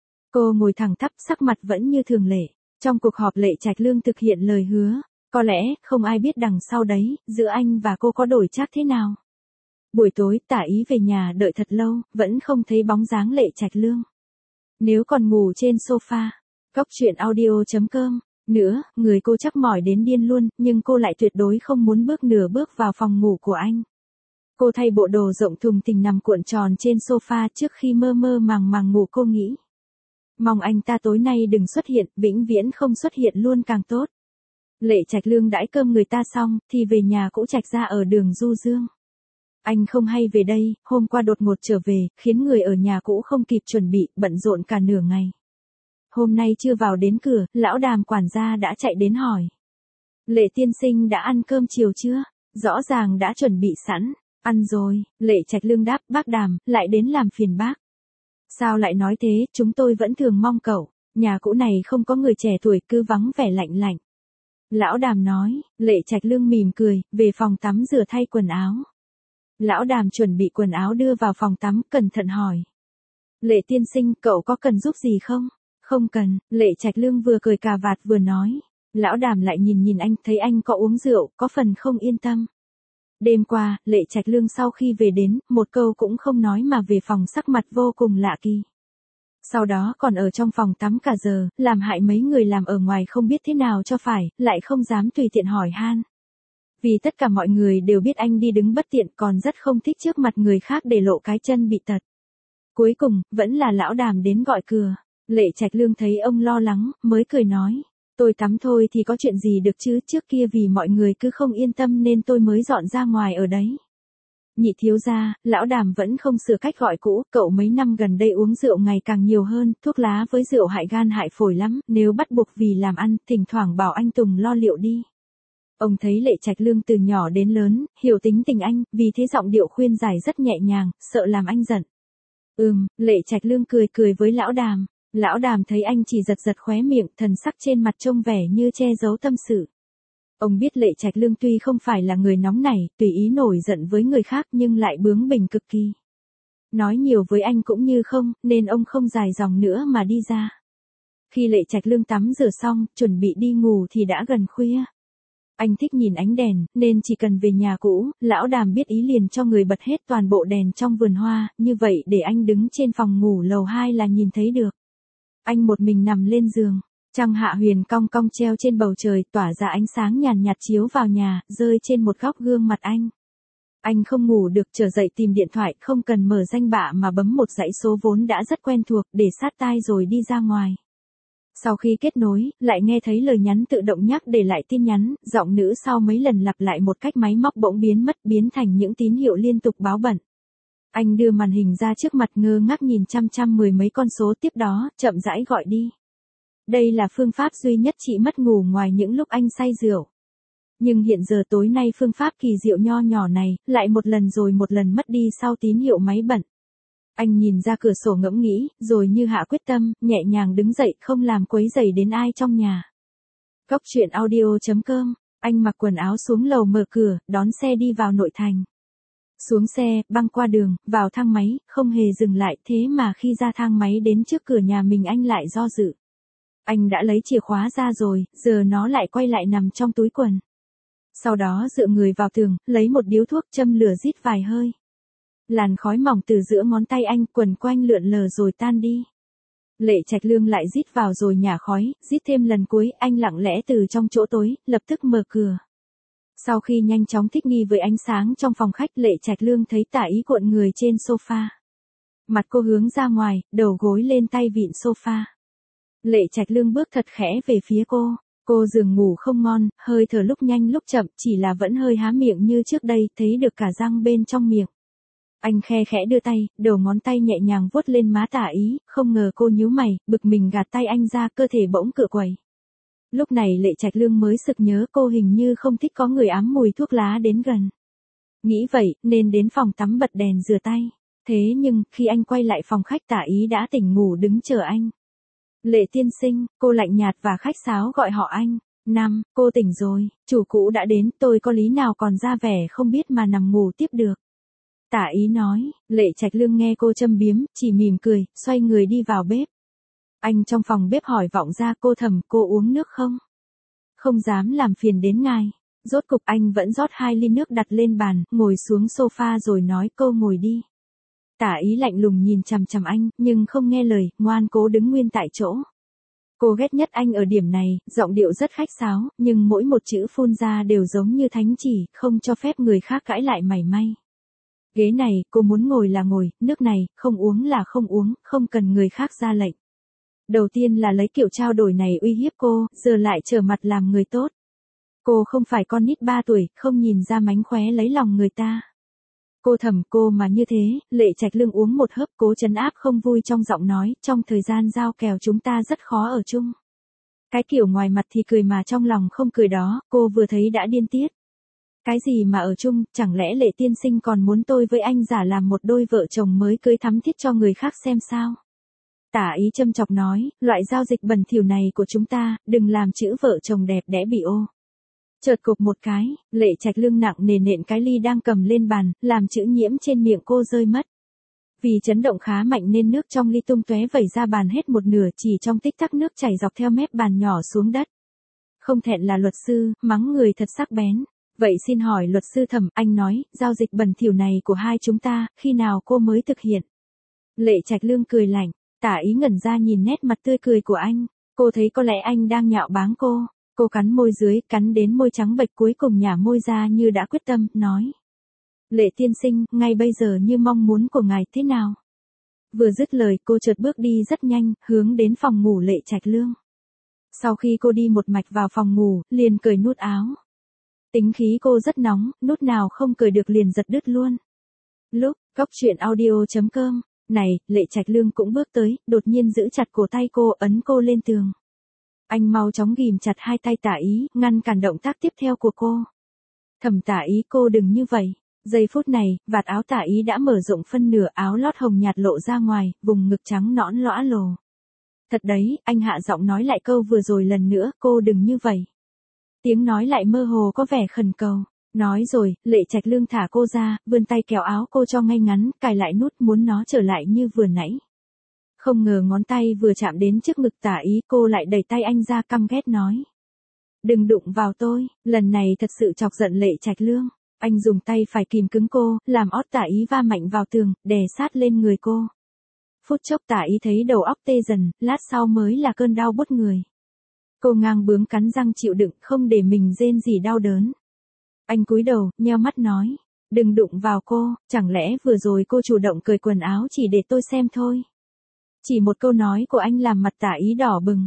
Cô ngồi thẳng thắp, sắc mặt vẫn như thường lệ. Trong cuộc họp Lệ Trạch Lương thực hiện lời hứa. Có lẽ, không ai biết đằng sau đấy, giữa anh và cô có đổi trác thế nào. Buổi tối Tả Ý về nhà đợi thật lâu, vẫn không thấy bóng dáng Lệ Trạch Lương. Nếu còn ngủ trên sofa, góc truyện audio.com, nữa, người cô chắc mỏi đến điên luôn, nhưng cô lại tuyệt đối không muốn bước nửa bước vào phòng ngủ của anh. Cô thay bộ đồ rộng thùng thình nằm cuộn tròn trên sofa trước khi mơ mơ màng màng ngủ. Cô nghĩ. Mong anh ta tối nay đừng xuất hiện, vĩnh viễn không xuất hiện luôn càng tốt. Lệ Trạch Lương đãi cơm người ta xong, thì về nhà cũ Trạch ra ở đường Du Dương. Anh không hay về đây, hôm qua đột ngột trở về, khiến người ở nhà cũ không kịp chuẩn bị, bận rộn cả nửa ngày. Hôm nay chưa vào đến cửa, lão Đàm quản gia đã chạy đến hỏi. Lệ tiên sinh đã ăn cơm chiều chưa? Rõ ràng đã chuẩn bị sẵn. Ăn rồi, Lệ Trạch Lương đáp, bác Đàm, lại đến làm phiền bác. Sao lại nói thế, chúng tôi vẫn thường mong cậu. Nhà cũ này không có người trẻ tuổi, cứ vắng vẻ lạnh lạnh. Lão Đàm nói. Lệ Trạch Lương mỉm cười, về phòng tắm rửa thay quần áo. Lão Đàm chuẩn bị quần áo đưa vào phòng tắm, cẩn thận hỏi. Lệ tiên sinh, cậu có cần giúp gì không? Không cần, Lệ Trạch Lương vừa cười cà vạt vừa nói. Lão Đàm lại nhìn anh, thấy anh có uống rượu, có phần không yên tâm. Đêm qua, Lệ Trạch Lương sau khi về đến, một câu cũng không nói mà về phòng, sắc mặt vô cùng lạ kỳ. Sau đó còn ở trong phòng tắm cả giờ, làm hại mấy người làm ở ngoài không biết thế nào cho phải, lại không dám tùy tiện hỏi han. Vì tất cả mọi người đều biết anh đi đứng bất tiện, còn rất không thích trước mặt người khác để lộ cái chân bị tật. Cuối cùng, vẫn là lão Đàm đến gọi cửa. Lệ Trạch Lương thấy ông lo lắng, mới cười nói. Tôi tắm thôi thì có chuyện gì được chứ, trước kia vì mọi người cứ không yên tâm nên tôi mới dọn ra ngoài ở đấy. Nhị thiếu gia, lão Đàm vẫn không sửa cách gọi cũ, cậu mấy năm gần đây uống rượu ngày càng nhiều hơn, thuốc lá với rượu hại gan hại phổi lắm, nếu bắt buộc vì làm ăn, thỉnh thoảng bảo anh Tùng lo liệu đi. Ông thấy Lệ Trạch Lương từ nhỏ đến lớn, hiểu tính tình anh, vì thế giọng điệu khuyên giải rất nhẹ nhàng, sợ làm anh giận. Lệ Trạch Lương cười cười với lão Đàm. Lão Đàm thấy anh chỉ giật giật khóe miệng, thần sắc trên mặt trông vẻ như che giấu tâm sự. Ông biết Lệ Trạch Lương tuy không phải là người nóng nảy, tùy ý nổi giận với người khác nhưng lại bướng bỉnh cực kỳ. Nói nhiều với anh cũng như không, nên ông không dài dòng nữa mà đi ra. Khi Lệ Trạch Lương tắm rửa xong, chuẩn bị đi ngủ thì đã gần khuya. Anh thích nhìn ánh đèn, nên chỉ cần về nhà cũ, lão Đàm biết ý liền cho người bật hết toàn bộ đèn trong vườn hoa, như vậy để anh đứng trên phòng ngủ lầu 2 là nhìn thấy được. Anh một mình nằm lên giường, trăng hạ huyền cong cong treo trên bầu trời, tỏa ra ánh sáng nhàn nhạt chiếu vào nhà, rơi trên một góc gương mặt anh. Anh không ngủ được, trở dậy tìm điện thoại, không cần mở danh bạ mà bấm một dãy số vốn đã rất quen thuộc, để sát tai rồi đi ra ngoài. Sau khi kết nối, lại nghe thấy lời nhắn tự động nhắc để lại tin nhắn, giọng nữ sau mấy lần lặp lại một cách máy móc bỗng biến mất, biến thành những tín hiệu liên tục báo bận. Anh đưa màn hình ra trước mặt ngơ ngác nhìn chăm chăm mười mấy con số tiếp đó, chậm rãi gọi đi. Đây là phương pháp duy nhất chị mất ngủ ngoài những lúc anh say rượu. Nhưng hiện giờ tối nay phương pháp kỳ diệu nho nhỏ này, lại một lần rồi một lần mất đi sau tín hiệu máy bận. Anh nhìn ra cửa sổ ngẫm nghĩ, rồi như hạ quyết tâm, nhẹ nhàng đứng dậy không làm quấy rầy đến ai trong nhà. Góc truyện audio.com, anh mặc quần áo xuống lầu mở cửa, đón xe đi vào nội thành. Xuống xe, băng qua đường, vào thang máy, không hề dừng lại, thế mà khi ra thang máy đến trước cửa nhà mình anh lại do dự. Anh đã lấy chìa khóa ra rồi, giờ nó lại quay lại nằm trong túi quần. Sau đó dựa người vào tường, lấy một điếu thuốc châm lửa rít vài hơi. Làn khói mỏng từ giữa ngón tay anh quần quanh lượn lờ rồi tan đi. Lệ Trạch Lương lại rít vào rồi nhả khói, rít thêm lần cuối, anh lặng lẽ từ trong chỗ tối, lập tức mở cửa. Sau khi nhanh chóng thích nghi với ánh sáng trong phòng khách, Lệ Trạch Lương thấy Tả Ý cuộn người trên sofa. Mặt cô hướng ra ngoài, đầu gối lên tay vịn sofa. Lệ Trạch Lương bước thật khẽ về phía cô. Cô giường ngủ không ngon, hơi thở lúc nhanh lúc chậm, chỉ là vẫn hơi há miệng như trước đây, thấy được cả răng bên trong miệng. Anh khe khẽ đưa tay, đầu ngón tay nhẹ nhàng vuốt lên má Tả Ý, không ngờ cô nhíu mày, bực mình gạt tay anh ra, cơ thể bỗng cựa quẩy. Lúc này Lệ Trạch Lương mới sực nhớ cô hình như không thích có người ám mùi thuốc lá đến gần. Nghĩ vậy, nên đến phòng tắm bật đèn rửa tay. Thế nhưng, khi anh quay lại phòng khách, Tả Ý đã tỉnh ngủ đứng chờ anh. Lệ tiên sinh, cô lạnh nhạt và khách sáo gọi họ anh. Cô tỉnh rồi, chủ cũ đã đến, tôi có lý nào còn ra vẻ không biết mà nằm ngủ tiếp được. Tả Ý nói. Lệ Trạch Lương nghe cô châm biếm, chỉ mỉm cười, xoay người đi vào bếp. Anh trong phòng bếp hỏi vọng ra, cô Thẩm, cô uống nước không? Không dám làm phiền đến ngài. Rốt cục anh vẫn rót 2 ly nước đặt lên bàn, ngồi xuống sofa rồi nói, cô ngồi đi. Tả Ý lạnh lùng nhìn chằm chằm anh, nhưng không nghe lời, ngoan cố đứng nguyên tại chỗ. Cô ghét nhất anh ở điểm này, giọng điệu rất khách sáo, nhưng mỗi một chữ phun ra đều giống như thánh chỉ, không cho phép người khác cãi lại mảy may. Ghế này, cô muốn ngồi là ngồi, nước này, không uống là không uống, không cần người khác ra lệnh. Đầu tiên là lấy kiểu trao đổi này uy hiếp cô, giờ lại trở mặt làm người tốt. Cô không phải con nít 3 tuổi, không nhìn ra mánh khóe lấy lòng người ta. Cô Thẩm, cô mà như thế. Lệ Trạch Lương uống một hớp, cố trấn áp không vui trong giọng nói, trong thời gian giao kèo chúng ta rất khó ở chung. Cái kiểu ngoài mặt thì cười mà trong lòng không cười đó, cô vừa thấy đã điên tiết. Cái gì mà ở chung, chẳng lẽ Lệ tiên sinh còn muốn tôi với anh giả làm một đôi vợ chồng mới cưới thắm thiết cho người khác xem sao? Tả Ý châm chọc nói, loại giao dịch bẩn thỉu này của chúng ta, đừng làm chữ vợ chồng đẹp đẽ bị ô. Chợt cục một cái, Lệ Trạch Lương nặng nề nện cái ly đang cầm lên bàn, làm chữ nhiễm trên miệng cô rơi mất. Vì chấn động khá mạnh nên nước trong ly tung tóe vẩy ra bàn hết một nửa, chỉ trong tích tắc nước chảy dọc theo mép bàn nhỏ xuống đất. Không thẹn là luật sư, mắng người thật sắc bén. Vậy xin hỏi luật sư Thẩm, anh nói, giao dịch bẩn thỉu này của hai chúng ta, khi nào cô mới thực hiện? Lệ Trạch Lương cười lạnh. Tả Ý ngẩn ra nhìn nét mặt tươi cười của anh. Cô thấy có lẽ anh đang nhạo báng cô. Cô cắn môi dưới, cắn đến môi trắng bệch cuối cùng nhả môi ra như đã quyết tâm, nói. Lệ tiên sinh, ngay bây giờ như mong muốn của ngài thế nào? Vừa dứt lời, cô chợt bước đi rất nhanh, hướng đến phòng ngủ Lệ Trạch Lương. Sau khi cô đi một mạch vào phòng ngủ, liền cởi nút áo. Tính khí cô rất nóng, nút nào không cởi được liền giật đứt luôn. Lúc, góc chuyện audio.com, này, Lệ Trạch Lương cũng bước tới, đột nhiên giữ chặt cổ tay cô, ấn cô lên tường. Anh mau chóng ghìm chặt hai tay Tả Ý, ngăn cản động tác tiếp theo của cô. Thẩm Tả Ý, cô đừng như vậy. Giây phút này, vạt áo Tả Ý đã mở rộng phân nửa, áo lót hồng nhạt lộ ra ngoài, vùng ngực trắng nõn lõa lồ. Thật đấy, anh hạ giọng nói lại câu vừa rồi lần nữa, cô đừng như vậy. Tiếng nói lại mơ hồ có vẻ khẩn cầu. Nói rồi, Lệ Trạch Lương thả cô ra, vươn tay kéo áo cô cho ngay ngắn, cài lại nút muốn nó trở lại như vừa nãy. Không ngờ ngón tay vừa chạm đến trước ngực Tả Ý, cô lại đẩy tay anh ra căm ghét nói. Đừng đụng vào tôi, lần này thật sự chọc giận Lệ Trạch Lương. Anh dùng tay phải kìm cứng cô, làm ót Tả Ý va mạnh vào tường, đè sát lên người cô. Phút chốc Tả Ý thấy đầu óc tê dần, lát sau mới là cơn đau buốt người. Cô ngang bướng cắn răng chịu đựng, không để mình rên rỉ đau đớn. Anh cúi đầu, nheo mắt nói, đừng đụng vào cô, chẳng lẽ vừa rồi cô chủ động cởi quần áo chỉ để tôi xem thôi. Chỉ một câu nói của anh làm mặt Tả Ý đỏ bừng.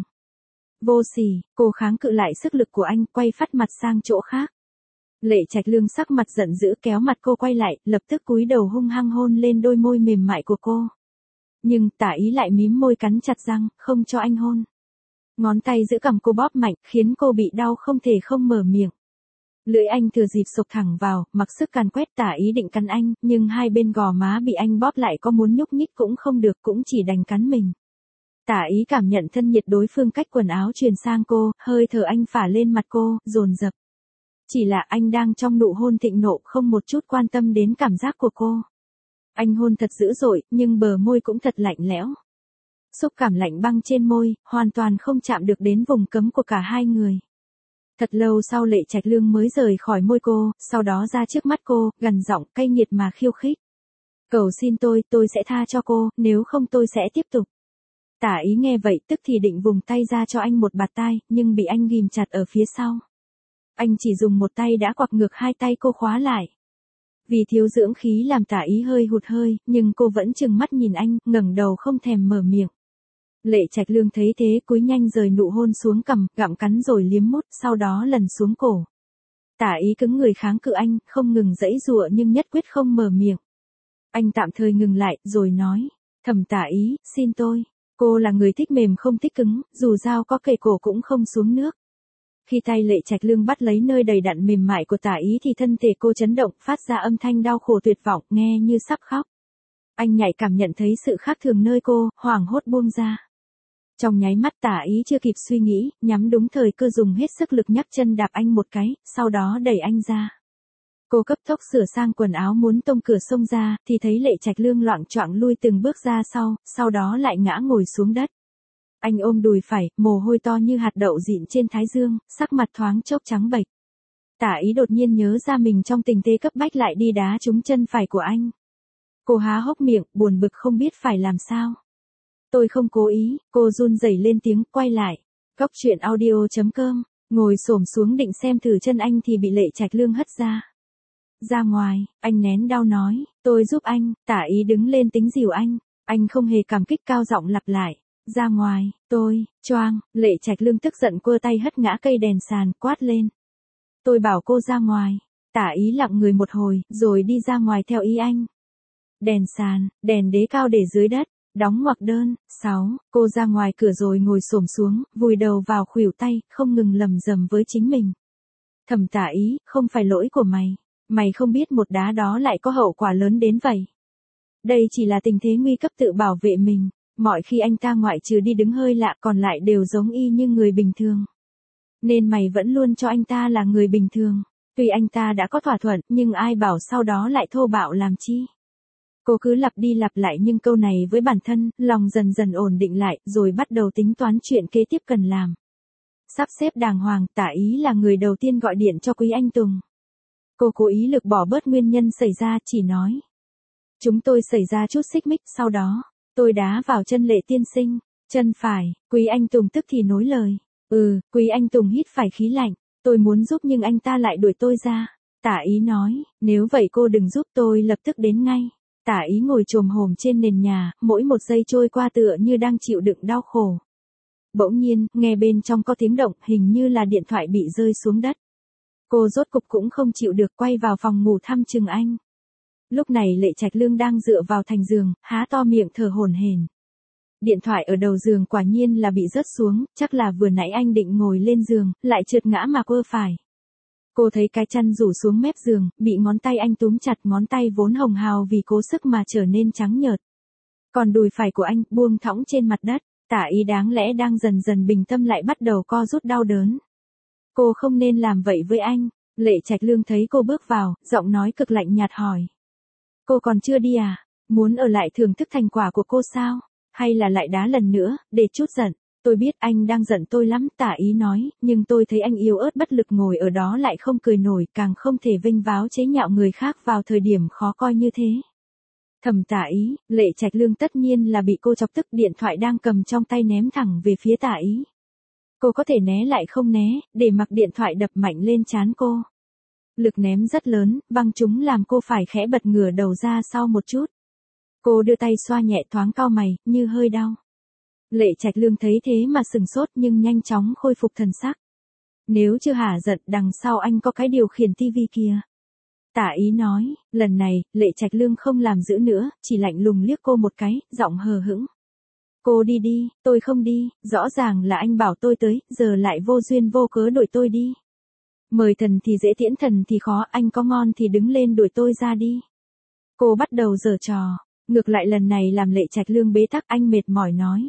Vô sỉ, cô kháng cự lại sức lực của anh, quay phắt mặt sang chỗ khác. Lệ Trạch Lương sắc mặt giận dữ kéo mặt cô quay lại, lập tức cúi đầu hung hăng hôn lên đôi môi mềm mại của cô. Nhưng Tả Ý lại mím môi cắn chặt răng, không cho anh hôn. Ngón tay giữ cằm cô bóp mạnh, khiến cô bị đau không thể không mở miệng. Lưỡi anh thừa dịp sộc thẳng vào, mặc sức càn quét Tả Ý định cắn anh, nhưng hai bên gò má bị anh bóp lại có muốn nhúc nhích cũng không được, cũng chỉ đành cắn mình. Tả Ý cảm nhận thân nhiệt đối phương cách quần áo truyền sang cô, hơi thở anh phả lên mặt cô, dồn dập. Chỉ là anh đang trong nụ hôn thịnh nộ, không một chút quan tâm đến cảm giác của cô. Anh hôn thật dữ dội, nhưng bờ môi cũng thật lạnh lẽo. Xúc cảm lạnh băng trên môi, hoàn toàn không chạm được đến vùng cấm của cả hai người. Thật lâu sau Lệ Trạch Lương mới rời khỏi môi cô, sau đó ra trước mắt cô, gằn giọng cay nghiệt mà khiêu khích. Cầu xin tôi sẽ tha cho cô, nếu không tôi sẽ tiếp tục. Tả Ý nghe vậy tức thì định vùng tay ra cho anh một bạt tai, nhưng bị anh ghìm chặt ở phía sau. Anh chỉ dùng một tay đã quặp ngược hai tay cô khóa lại. Vì thiếu dưỡng khí làm Tả Ý hơi hụt hơi, nhưng cô vẫn trừng mắt nhìn anh, ngẩng đầu không thèm mở miệng. Lệ Trạch Lương thấy thế cúi nhanh rời nụ hôn xuống cằm, gặm cắn rồi liếm mút, sau đó lần xuống cổ. Tả Ý cứng người kháng cự anh, không ngừng giãy giụa nhưng nhất quyết không mở miệng. Anh tạm thời ngừng lại, rồi nói, Thẩm Tả Ý, xin tôi. Cô là người thích mềm không thích cứng, dù dao có kề cổ cũng không xuống nước. Khi tay Lệ Trạch Lương bắt lấy nơi đầy đặn mềm mại của Tả Ý thì thân thể cô chấn động, phát ra âm thanh đau khổ tuyệt vọng, nghe như sắp khóc. Anh nhạy cảm nhận thấy sự khác thường nơi cô, hoảng hốt buông ra. Trong nháy mắt Tả Ý chưa kịp suy nghĩ, nhắm đúng thời cơ dùng hết sức lực nhấc chân đạp anh một cái, sau đó đẩy anh ra. Cô cấp tốc sửa sang quần áo muốn tông cửa xông ra, thì thấy Lệ Trạch Lương loạng choạng lui từng bước ra sau đó lại ngã ngồi xuống đất. Anh ôm đùi phải, mồ hôi to như hạt đậu dịn trên thái dương, sắc mặt thoáng chốc trắng bệch. Tả Ý đột nhiên nhớ ra mình trong tình thế cấp bách lại đi đá trúng chân phải của anh. Cô há hốc miệng, buồn bực không biết phải làm sao. Tôi không cố ý, cô run rẩy lên tiếng, quay lại. Góc chuyện audio.com, ngồi xổm xuống định xem thử chân anh thì bị Lệ Trạch Lương hất ra. Ra ngoài, anh nén đau nói, tôi giúp anh. Tả Ý đứng lên tính dìu anh. Anh không hề cảm kích, cao giọng lặp lại. Ra ngoài, choang. Lệ Trạch Lương tức giận quơ tay hất ngã cây đèn sàn, quát lên. Tôi bảo cô ra ngoài. Tả Ý lặng người một hồi, rồi đi ra ngoài theo ý anh. Đèn sàn, đèn đế cao để dưới đất. Đóng ngoặc đơn. 6. Cô ra ngoài cửa rồi ngồi xổm xuống, vùi đầu vào khuỷu tay, không ngừng lầm rầm với chính mình. Thẩm Tả Ý, không phải lỗi của mày. Mày không biết một đá đó lại có hậu quả lớn đến vậy. Đây chỉ là tình thế nguy cấp tự bảo vệ mình. Mọi khi anh ta ngoại trừ đi đứng hơi lạ còn lại đều giống y như người bình thường. Nên mày vẫn luôn cho anh ta là người bình thường. Tuy anh ta đã có thỏa thuận, nhưng ai bảo sau đó lại thô bạo làm chi. Cô cứ lặp đi lặp lại những câu này với bản thân, lòng dần dần ổn định lại, rồi bắt đầu tính toán chuyện kế tiếp cần làm. Sắp xếp đàng hoàng, Tả Ý là người đầu tiên gọi điện cho Quý Anh Tùng. Cô cố ý lược bỏ bớt nguyên nhân xảy ra, chỉ nói. Chúng tôi xảy ra chút xích mích, sau đó, tôi đá vào chân Lệ tiên sinh, chân phải. Quý Anh Tùng tức thì nối lời. Quý Anh Tùng hít phải khí lạnh. Tôi muốn giúp nhưng anh ta lại đuổi tôi ra. Tả Ý nói, nếu vậy cô đừng giúp, tôi lập tức đến ngay. Tả Ý ngồi chồm hổm trên nền nhà, mỗi một giây trôi qua tựa như đang chịu đựng đau khổ. Bỗng nhiên, nghe bên trong có tiếng động, hình như là điện thoại bị rơi xuống đất. Cô rốt cục cũng không chịu được, quay vào phòng ngủ thăm chừng anh. Lúc này Lệ Trạch Lương đang dựa vào thành giường, há to miệng thở hổn hển. Điện thoại ở đầu giường quả nhiên là bị rớt xuống, chắc là vừa nãy anh định ngồi lên giường, lại trượt ngã mà quơ phải. Cô thấy cái chăn rủ xuống mép giường, bị ngón tay anh túm chặt, ngón tay vốn hồng hào vì cố sức mà trở nên trắng nhợt. Còn đùi phải của anh buông thõng trên mặt đất, Tả Ý đáng lẽ đang dần dần bình tâm lại bắt đầu co rút đau đớn. Cô không nên làm vậy với anh. Lệ Trạch Lương thấy cô bước vào, giọng nói cực lạnh nhạt hỏi. Cô còn chưa đi à? Muốn ở lại thưởng thức thành quả của cô sao? Hay là lại đá lần nữa, để chút giận? Tôi biết anh đang giận tôi lắm, Tả Ý nói, nhưng tôi thấy anh yếu ớt bất lực ngồi ở đó lại không cười nổi, càng không thể vênh váo chế nhạo người khác vào thời điểm khó coi như thế. Thầm Tả Ý, Lệ Trạch Lương tất nhiên là bị cô chọc tức, điện thoại đang cầm trong tay ném thẳng về phía Tả Ý. Cô có thể né lại không né, để mặc điện thoại đập mạnh lên trán cô. Lực ném rất lớn, văng chúng làm cô phải khẽ bật ngửa đầu ra sau một chút. Cô đưa tay xoa nhẹ thoáng cau mày, như hơi đau. Lệ Trạch Lương thấy thế mà sừng sốt nhưng nhanh chóng khôi phục thần sắc. Nếu chưa hả giận, đằng sau anh có cái điều khiển tivi kia. Tả Ý nói, lần này, Lệ Trạch Lương không làm giữ nữa, chỉ lạnh lùng liếc cô một cái, giọng hờ hững. Cô đi đi, tôi không đi, rõ ràng là anh bảo tôi tới, giờ lại vô duyên vô cớ đuổi tôi đi. Mời thần thì dễ tiễn thần thì khó, anh có ngon thì đứng lên đuổi tôi ra đi. Cô bắt đầu giở trò, ngược lại lần này làm Lệ Trạch Lương bế tắc, anh mệt mỏi nói.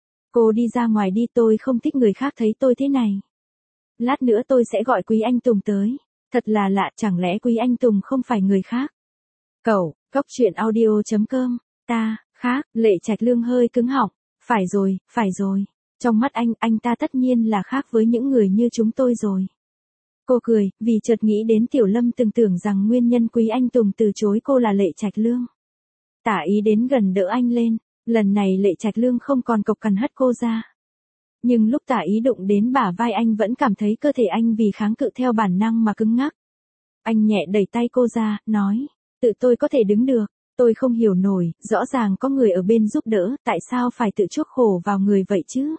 Cô đi ra ngoài đi, tôi không thích người khác thấy tôi thế này. Lát nữa tôi sẽ gọi Quý Anh Tùng tới. Thật là lạ, chẳng lẽ Quý Anh Tùng không phải người khác? Cậu, coctruyện.audio.com, ta, khác, Lệ Trạch Lương hơi cứng họng. Phải rồi. Trong mắt anh ta tất nhiên là khác với những người như chúng tôi rồi. Cô cười, vì chợt nghĩ đến Tiểu Lâm từng tưởng rằng nguyên nhân Quý Anh Tùng từ chối cô là Lệ Trạch Lương. Tả Ý đến gần đỡ anh lên, lần này Lệ Trạch Lương không còn cộc cằn hất cô ra. Nhưng lúc Tả Ý đụng đến bả vai anh vẫn cảm thấy cơ thể anh vì kháng cự theo bản năng mà cứng ngắc. Anh nhẹ đẩy tay cô ra, nói, tự tôi có thể đứng được, tôi không hiểu nổi, rõ ràng có người ở bên giúp đỡ, tại sao phải tự chuốc khổ vào người vậy chứ?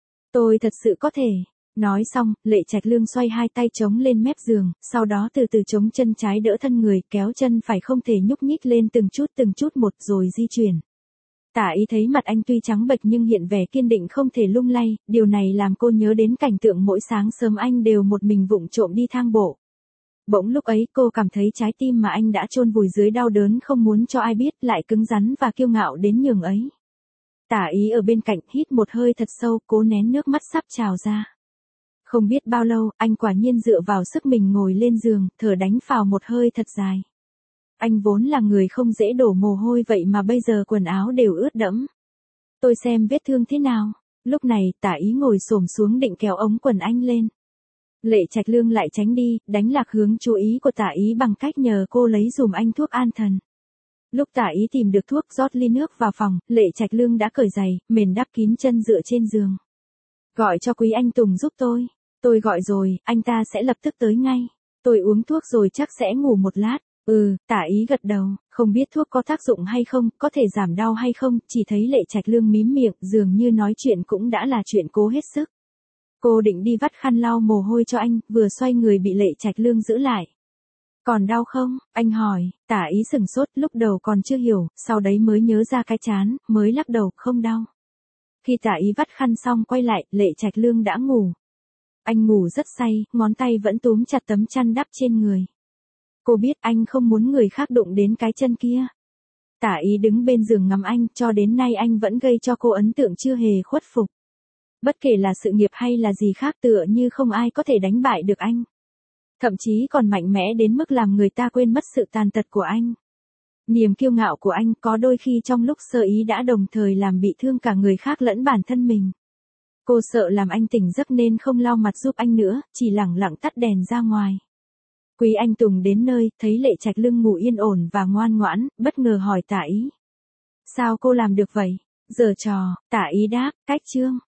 Tôi thật sự có thể. Nói xong, Lệ Trạch Lương xoay hai tay chống lên mép giường, sau đó từ từ chống chân trái đỡ thân người, kéo chân phải không thể nhúc nhích lên từng chút một rồi di chuyển. Tả Ý thấy mặt anh tuy trắng bệch nhưng hiện vẻ kiên định không thể lung lay, điều này làm cô nhớ đến cảnh tượng mỗi sáng sớm anh đều một mình vụng trộm đi thang bộ. Bỗng lúc ấy cô cảm thấy trái tim mà anh đã chôn vùi dưới đau đớn không muốn cho ai biết lại cứng rắn và kiêu ngạo đến nhường ấy. Tả Ý ở bên cạnh hít một hơi thật sâu, cố nén nước mắt sắp trào ra. Không biết bao lâu, anh quả nhiên dựa vào sức mình ngồi lên giường, thở đánh phào một hơi thật dài. Anh vốn là người không dễ đổ mồ hôi vậy mà bây giờ quần áo đều ướt đẫm. Tôi xem vết thương thế nào. Lúc này, Tả Ý ngồi xổm xuống định kéo ống quần anh lên. Lệ Trạch Lương lại tránh đi, đánh lạc hướng chú ý của Tả Ý bằng cách nhờ cô lấy dùm anh thuốc an thần. Lúc Tả Ý tìm được thuốc rót ly nước vào phòng, Lệ Trạch Lương đã cởi giày, mền đắp kín chân dựa trên giường. Gọi cho Quý Anh Tùng giúp tôi. Tôi gọi rồi, anh ta sẽ lập tức tới ngay. Tôi uống thuốc rồi chắc sẽ ngủ một lát. Tả Ý gật đầu, không biết thuốc có tác dụng hay không, có thể giảm đau hay không, chỉ thấy Lệ Trạch Lương mím miệng, dường như nói chuyện cũng đã là chuyện cố hết sức. Cô định đi vắt khăn lau mồ hôi cho anh, vừa xoay người bị Lệ Trạch Lương giữ lại. Còn đau không? Anh hỏi, Tả Ý sửng sốt, lúc đầu còn chưa hiểu, sau đấy mới nhớ ra cái chán, mới lắc đầu, không đau. Khi Tả Ý vắt khăn xong quay lại, Lệ Trạch Lương đã ngủ. Anh ngủ rất say, ngón tay vẫn túm chặt tấm chăn đắp trên người. Cô biết anh không muốn người khác đụng đến cái chân kia. Tả Ý đứng bên giường ngắm anh, cho đến nay anh vẫn gây cho cô ấn tượng chưa hề khuất phục. Bất kể là sự nghiệp hay là gì khác tựa như không ai có thể đánh bại được anh. Thậm chí còn mạnh mẽ đến mức làm người ta quên mất sự tàn tật của anh. Niềm kiêu ngạo của anh có đôi khi trong lúc sơ ý đã đồng thời làm bị thương cả người khác lẫn bản thân mình. Cô sợ làm anh tỉnh giấc nên không lau mặt giúp anh nữa, chỉ lẳng lặng tắt đèn ra ngoài. Quý Anh Tùng đến nơi, thấy Lệ Trạch Lương ngủ yên ổn và ngoan ngoãn, bất ngờ hỏi Tả Ý. Sao cô làm được vậy? Giở trò, Tả Ý đáp, cách chương.